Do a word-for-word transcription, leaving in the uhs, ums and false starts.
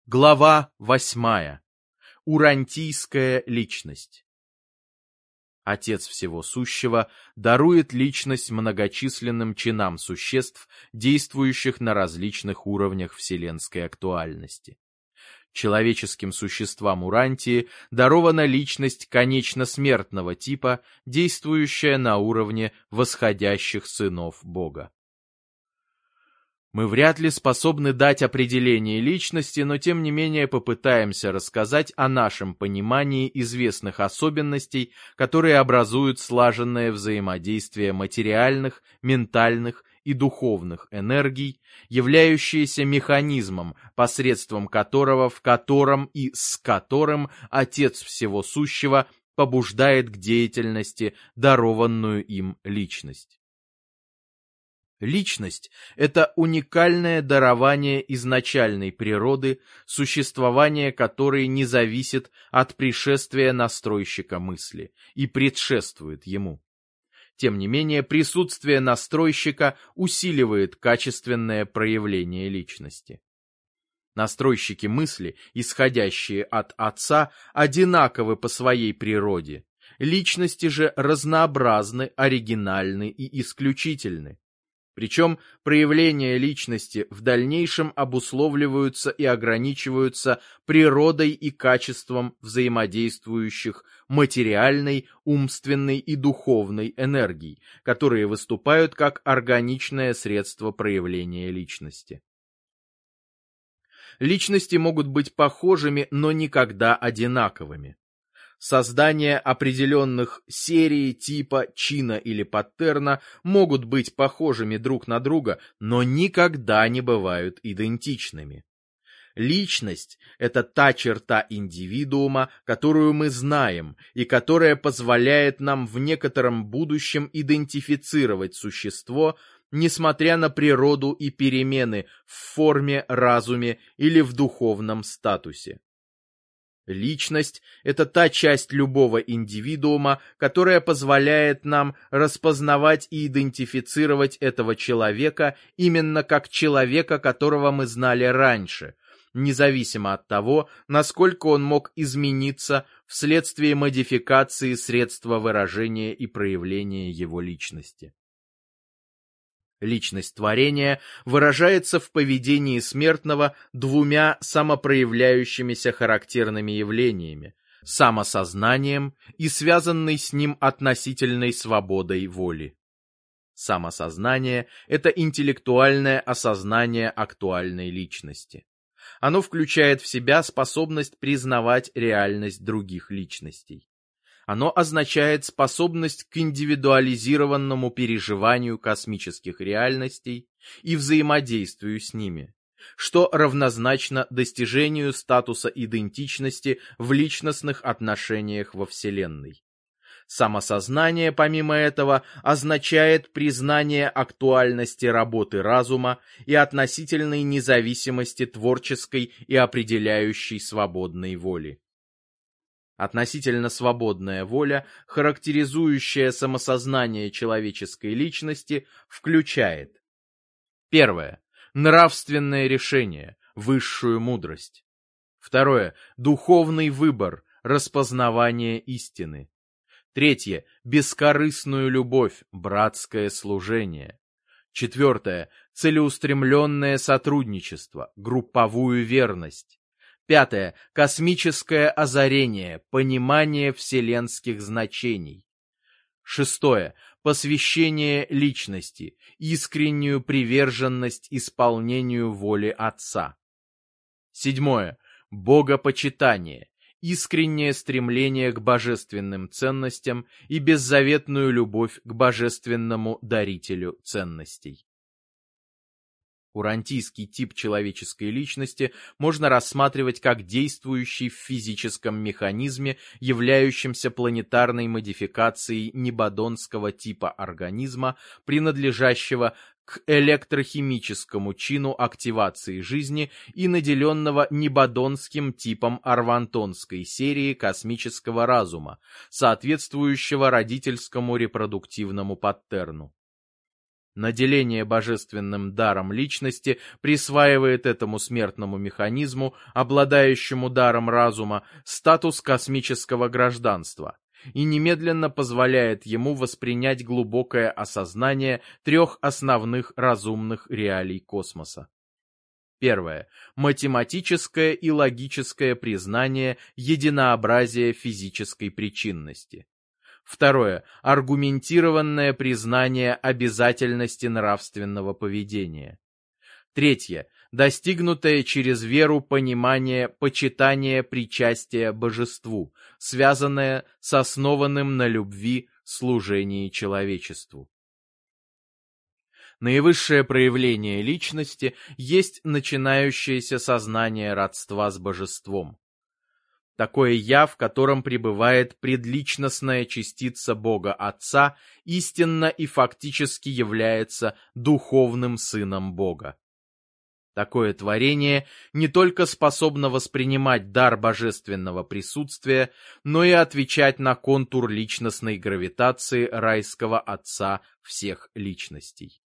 Глава восьмая. Урантийская личность. Отец Всего Сущего дарует личность многочисленным чинам существ, действующих на различных уровнях вселенской актуальности. Человеческим существам Урантии дарована личность конечно смертного типа, действующая на уровне восходящих сынов Бога. Мы вряд ли способны дать определение личности, но тем не менее попытаемся рассказать о нашем понимании известных особенностей, которые образуют слаженное взаимодействие материальных, ментальных и духовных энергий, являющиеся механизмом, посредством которого, в котором и с которым Отец Всего Сущего побуждает к деятельности дарованную им личность. Личность – это уникальное дарование изначальной природы, существование которой не зависит от пришествия настройщика мысли и предшествует ему. Тем не менее, присутствие настройщика усиливает качественное проявление личности. Настройщики мысли, исходящие от Отца, одинаковы по своей природе. Личности же разнообразны, оригинальны и исключительны. Причем проявления личности в дальнейшем обусловливаются и ограничиваются природой и качеством взаимодействующих материальной, умственной и духовной энергий, которые выступают как органичное средство проявления личности. Личности могут быть похожими, но никогда одинаковыми. Создание определенных серий, типа, чина или паттерна могут быть похожими друг на друга, но никогда не бывают идентичными. Личность – это та черта индивидуума, которую мы знаем, и которая позволяет нам в некотором будущем идентифицировать существо, несмотря на природу и перемены в форме, разуме или в духовном статусе. Личность – это та часть любого индивидуума, которая позволяет нам распознавать и идентифицировать этого человека именно как человека, которого мы знали раньше, независимо от того, насколько он мог измениться вследствие модификации средства выражения и проявления его личности. Личность творения выражается в поведении смертного двумя самопроявляющимися характерными явлениями – самосознанием и связанной с ним относительной свободой воли. Самосознание – это интеллектуальное осознание актуальной личности. Оно включает в себя способность признавать реальность других личностей. Оно означает способность к индивидуализированному переживанию космических реальностей и взаимодействию с ними, что равнозначно достижению статуса идентичности в личностных отношениях во Вселенной. Самосознание, помимо этого, означает признание актуальности работы разума и относительной независимости творческой и определяющей свободной воли. Относительно свободная воля, характеризующая самосознание человеческой личности, включает: первое. Нравственное решение, высшую мудрость. Второе. Духовный выбор, распознавание истины. Третье. Бескорыстную любовь, братское служение. Четвертое. Целеустремленное сотрудничество, групповую верность. Пятое. Космическое озарение, понимание вселенских значений. Шестое. Посвящение личности, искреннюю приверженность исполнению воли Отца. Седьмое. Богопочитание, искреннее стремление к божественным ценностям и беззаветную любовь к божественному дарителю ценностей. Урантийский тип человеческой личности можно рассматривать как действующий в физическом механизме, являющемся планетарной модификацией нибадонского типа организма, принадлежащего к электрохимическому чину активации жизни и наделенного нибадонским типом арвантонской серии космического разума, соответствующего родительскому репродуктивному паттерну. Наделение божественным даром личности присваивает этому смертному механизму, обладающему даром разума, статус космического гражданства и немедленно позволяет ему воспринять глубокое осознание трех основных разумных реалий космоса. Первое. Математическое и логическое признание единообразия физической причинности. Второе. Аргументированное признание обязательности нравственного поведения. Третье. Достигнутое через веру понимание почитания причастия божеству, связанное с основанным на любви служении человечеству. Наивысшее проявление личности есть начинающееся сознание родства с божеством. Такое «я», в котором пребывает предличностная частица Бога Отца, истинно и фактически является духовным сыном Бога. Такое творение не только способно воспринимать дар божественного присутствия, но и отвечать на контур личностной гравитации райского Отца всех личностей.